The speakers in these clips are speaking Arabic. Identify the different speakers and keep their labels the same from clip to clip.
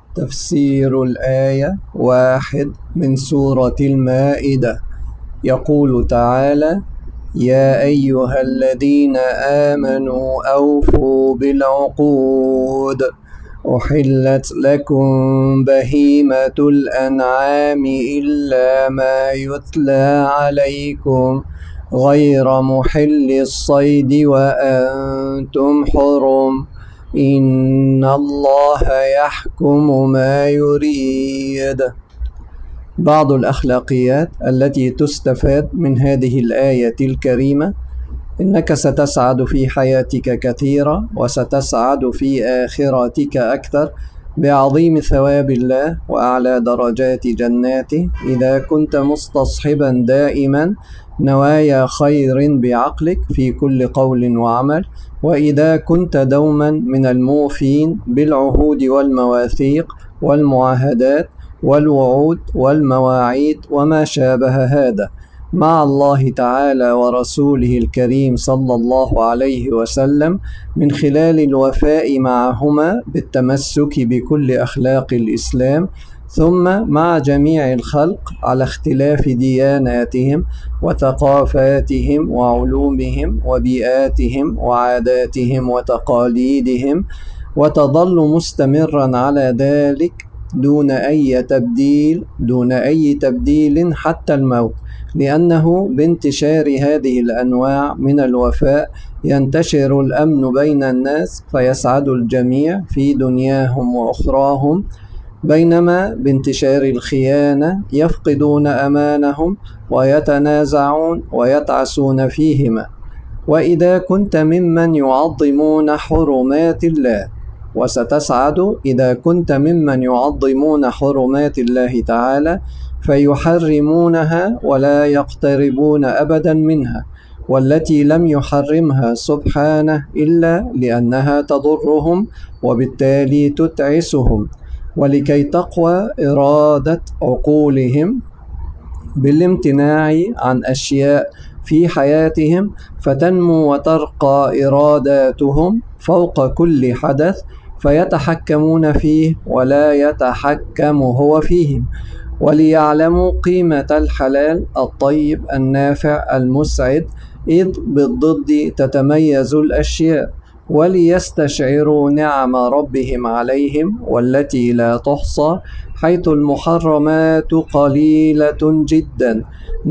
Speaker 1: تفسير الآية 1 من سورة المائدة. يقول تعالى: يا أيها الذين آمنوا أوفوا بالعقود، أحلت لكم بهيمة الأنعام إلا ما يتلى عليكم غير محل الصيد وأنتم حرم، إن الله يحكم ما يريد. بعض الأخلاقيات التي تستفاد من هذه الآية الكريمة: إنك ستسعد في حياتك كثيرا، وستسعد في آخرتك أكثر بعظيم ثواب الله وأعلى درجات جناته إذا كنت مستصحبا دائما نوايا خير بعقلك في كل قول وعمل، وإذا كنت دوما من الموفين بالعهود والمواثيق والمعاهدات والوعود والمواعيد وما شابه هذا مع الله تعالى ورسوله الكريم صلى الله عليه وسلم، من خلال الوفاء معهما بالتمسك بكل أخلاق الإسلام، ثم مع جميع الخلق على اختلاف دياناتهم وثقافاتهم وعلومهم وبيئاتهم وعاداتهم وتقاليدهم، وتظل مستمرا على ذلك دون أي تبديل حتى الموت، لأنه بانتشار هذه الأنواع من الوفاء ينتشر الأمن بين الناس فيسعد الجميع في دنياهم وأخراهم، بينما بانتشار الخيانة يفقدون أمانهم ويتنازعون ويتعسون فيهما. وإذا كنت ممن يعظمون حرمات الله، وستسعد إذا كنت ممن يعظمون حرمات الله تعالى فيحرمونها ولا يقتربون أبدا منها، والتي لم يحرمها سبحانه إلا لأنها تضرهم وبالتالي تتعسهم، ولكي تقوى إرادة عقولهم بالامتناع عن أشياء في حياتهم، فتنمو وترقى إراداتهم فوق كل حدث فيتحكمون فيه ولا يتحكم هو فيهم، وليعلموا قيمة الحلال الطيب النافع المسعد، إذ بالضد تتميز الأشياء، وليستشعروا نعم ربهم عليهم والتي لا تحصى، حيث المحرمات قليلة جدا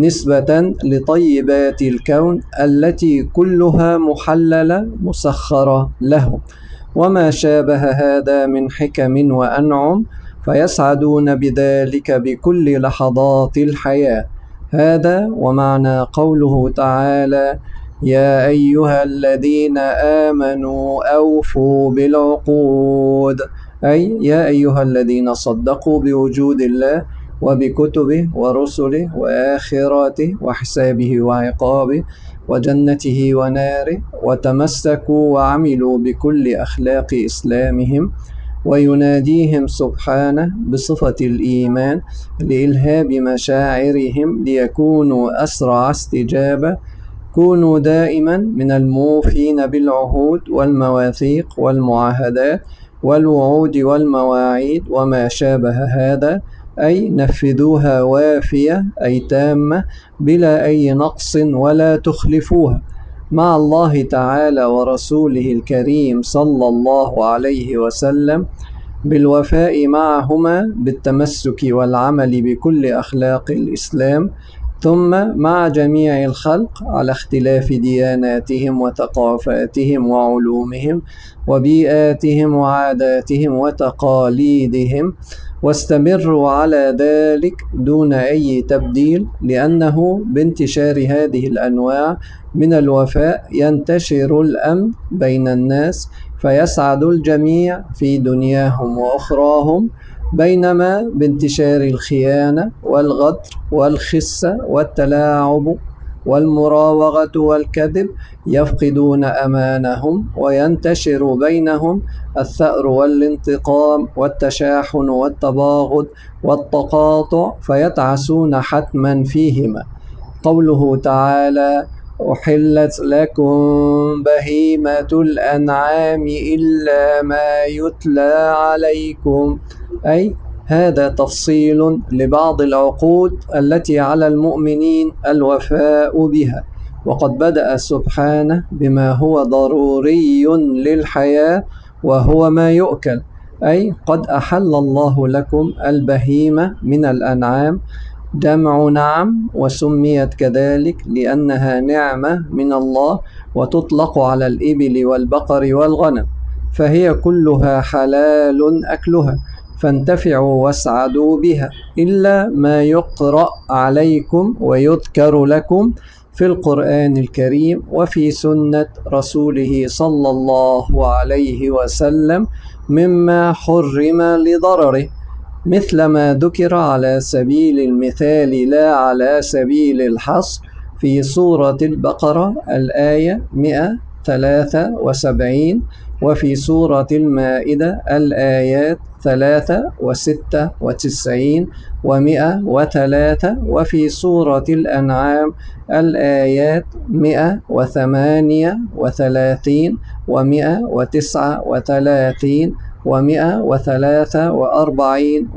Speaker 1: نسبة لطيبات الكون التي كلها محللة مسخرة لهم، وما شابه هذا من حكم وأنعم، فيسعدون بذلك بكل لحظات الحياة. هذا ومعنى قوله تعالى: يا أيها الذين آمنوا أوفوا بالعقود، أي يا أيها الذين صدقوا بوجود الله وبكتبه ورسله وآخرته وحسابه وعقابه وجنته وناره، وتمسكوا وعملوا بكل أخلاق إسلامهم، ويناديهم سبحانه بصفة الإيمان لإلهاب مشاعرهم ليكونوا أسرع استجابة. كونوا دائما من الموفين بالعهود والمواثيق والمعاهدات والوعود والمواعيد وما شابه هذا، أي نفذوها وافية أي تامة بلا أي نقص ولا تخلفوها مع الله تعالى ورسوله الكريم صلى الله عليه وسلم، بالوفاء معهما بالتمسك والعمل بكل أخلاق الإسلام، ثم مع جميع الخلق على اختلاف دياناتهم وثقافاتهم وعلومهم وبيئاتهم وعاداتهم وتقاليدهم، واستمروا على ذلك دون أي تبديل، لأنه بانتشار هذه الأنواع من الوفاء ينتشر الأمن بين الناس فيسعد الجميع في دنياهم وأخراهم، بينما بانتشار الخيانة والغدر والخسة والتلاعب والمراوغة والكذب يفقدون أمانهم وينتشر بينهم الثأر والانتقام والتشاحن والتباغض والتقاطع فيتعسون حتما فيهما. قوله تعالى: أحلت لكم بهيمة الأنعام إلا ما يتلى عليكم، أي هذا تفصيل لبعض العقود التي على المؤمنين الوفاء بها. وقد بدأ سبحانه بما هو ضروري للحياة وهو ما يؤكل، أي قد أحل الله لكم البهيمة من الأنعام، جمع نعم، وسميت كذلك لأنها نعمة من الله، وتطلق على الإبل والبقر والغنم، فهي كلها حلال أكلها، فانتفعوا واسعدوا بها، إلا ما يقرأ عليكم ويذكر لكم في القرآن الكريم وفي سنة رسوله صلى الله عليه وسلم مما حرم لضرره، مثل ما ذكر على سبيل المثال لا على سبيل الحصر في سورة البقرة الآية 173، وفي سورة المائدة الآيات 93 و103، وفي سورة الأنعام الآيات 138 و139 و143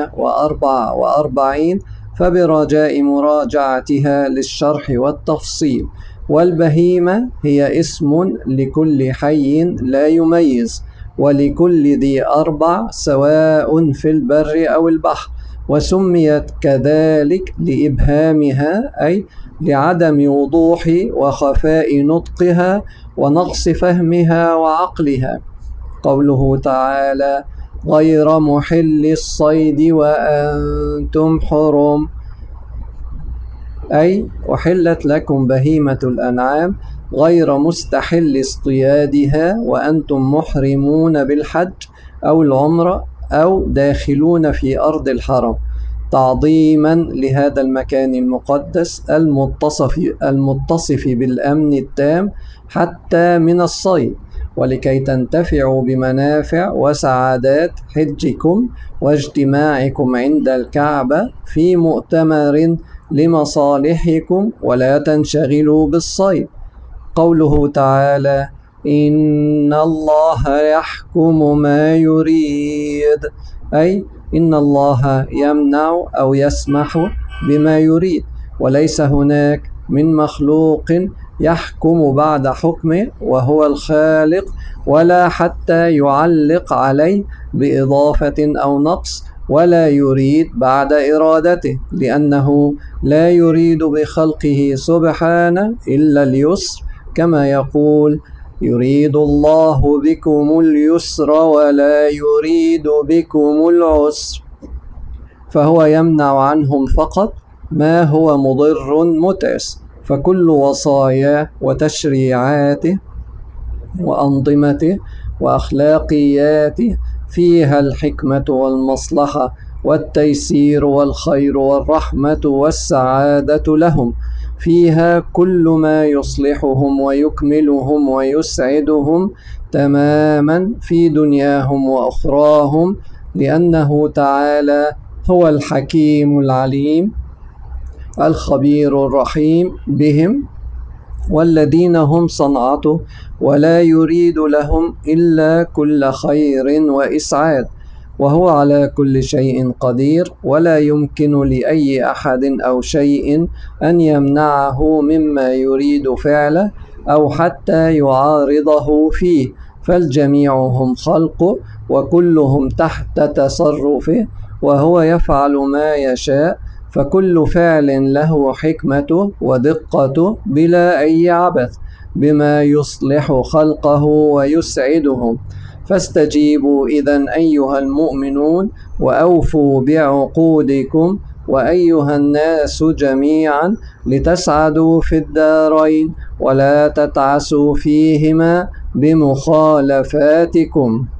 Speaker 1: و144، فبرجاء مراجعتها للشرح والتفصيل. والبهيمة هي اسم لكل حي لا يميز، ولكل ذي أربع سواء في البر أو البحر، وسميت كذلك لإبهامها، أي لعدم وضوح وخفاء نطقها ونقص فهمها وعقلها. قوله تعالى: غير محل الصيد وأنتم حرم، أي أحلت لكم بهيمة الأنعام غير مستحل اصطيادها وأنتم محرمون بالحج أو العمرة أو داخلون في أرض الحرم، تعظيما لهذا المكان المقدس المتصف بالأمن التام حتى من الصيد، ولكي تنتفعوا بمنافع وسعادات حجكم واجتماعكم عند الكعبة في مؤتمر لمصالحكم، ولا تنشغلوا بالصيد. قوله تعالى: إن الله يحكم ما يريد، أي إن الله يمنع أو يسمح بما يريد، وليس هناك من مخلوق يحكم بعد حكمه وهو الخالق، ولا حتى يعلق عليه بإضافة أو نقص، ولا يريد بعد إرادته، لأنه لا يريد بخلقه سبحانه إلا اليسر، كما يقول: يريد الله بكم اليسر ولا يريد بكم العسر، فهو يمنع عنهم فقط ما هو مضر متعس. فكل وصاياه وتشريعاته وأنظمته وأخلاقياته فيها الحكمة والمصلحة والتيسير والخير والرحمة والسعادة لهم، فيها كل ما يصلحهم ويكملهم ويسعدهم تماما في دنياهم وأخراهم، لأنه تعالى هو الحكيم العليم الخبير الرحيم بهم والذين هم صنعته، ولا يريد لهم إلا كل خير وإسعاد، وهو على كل شيء قدير، ولا يمكن لأي أحد أو شيء أن يمنعه مما يريد فعله أو حتى يعارضه فيه، فالجميع هم خلقه وكلهم تحت تصرفه، وهو يفعل ما يشاء، فكل فعل له حكمته ودقته بلا أي عبث بما يصلح خلقه ويسعدهم. فاستجيبوا إذن أيها المؤمنون، وأوفوا بعقودكم، وأيها الناس جميعا، لتسعدوا في الدارين ولا تتعسوا فيهما بمخالفاتكم.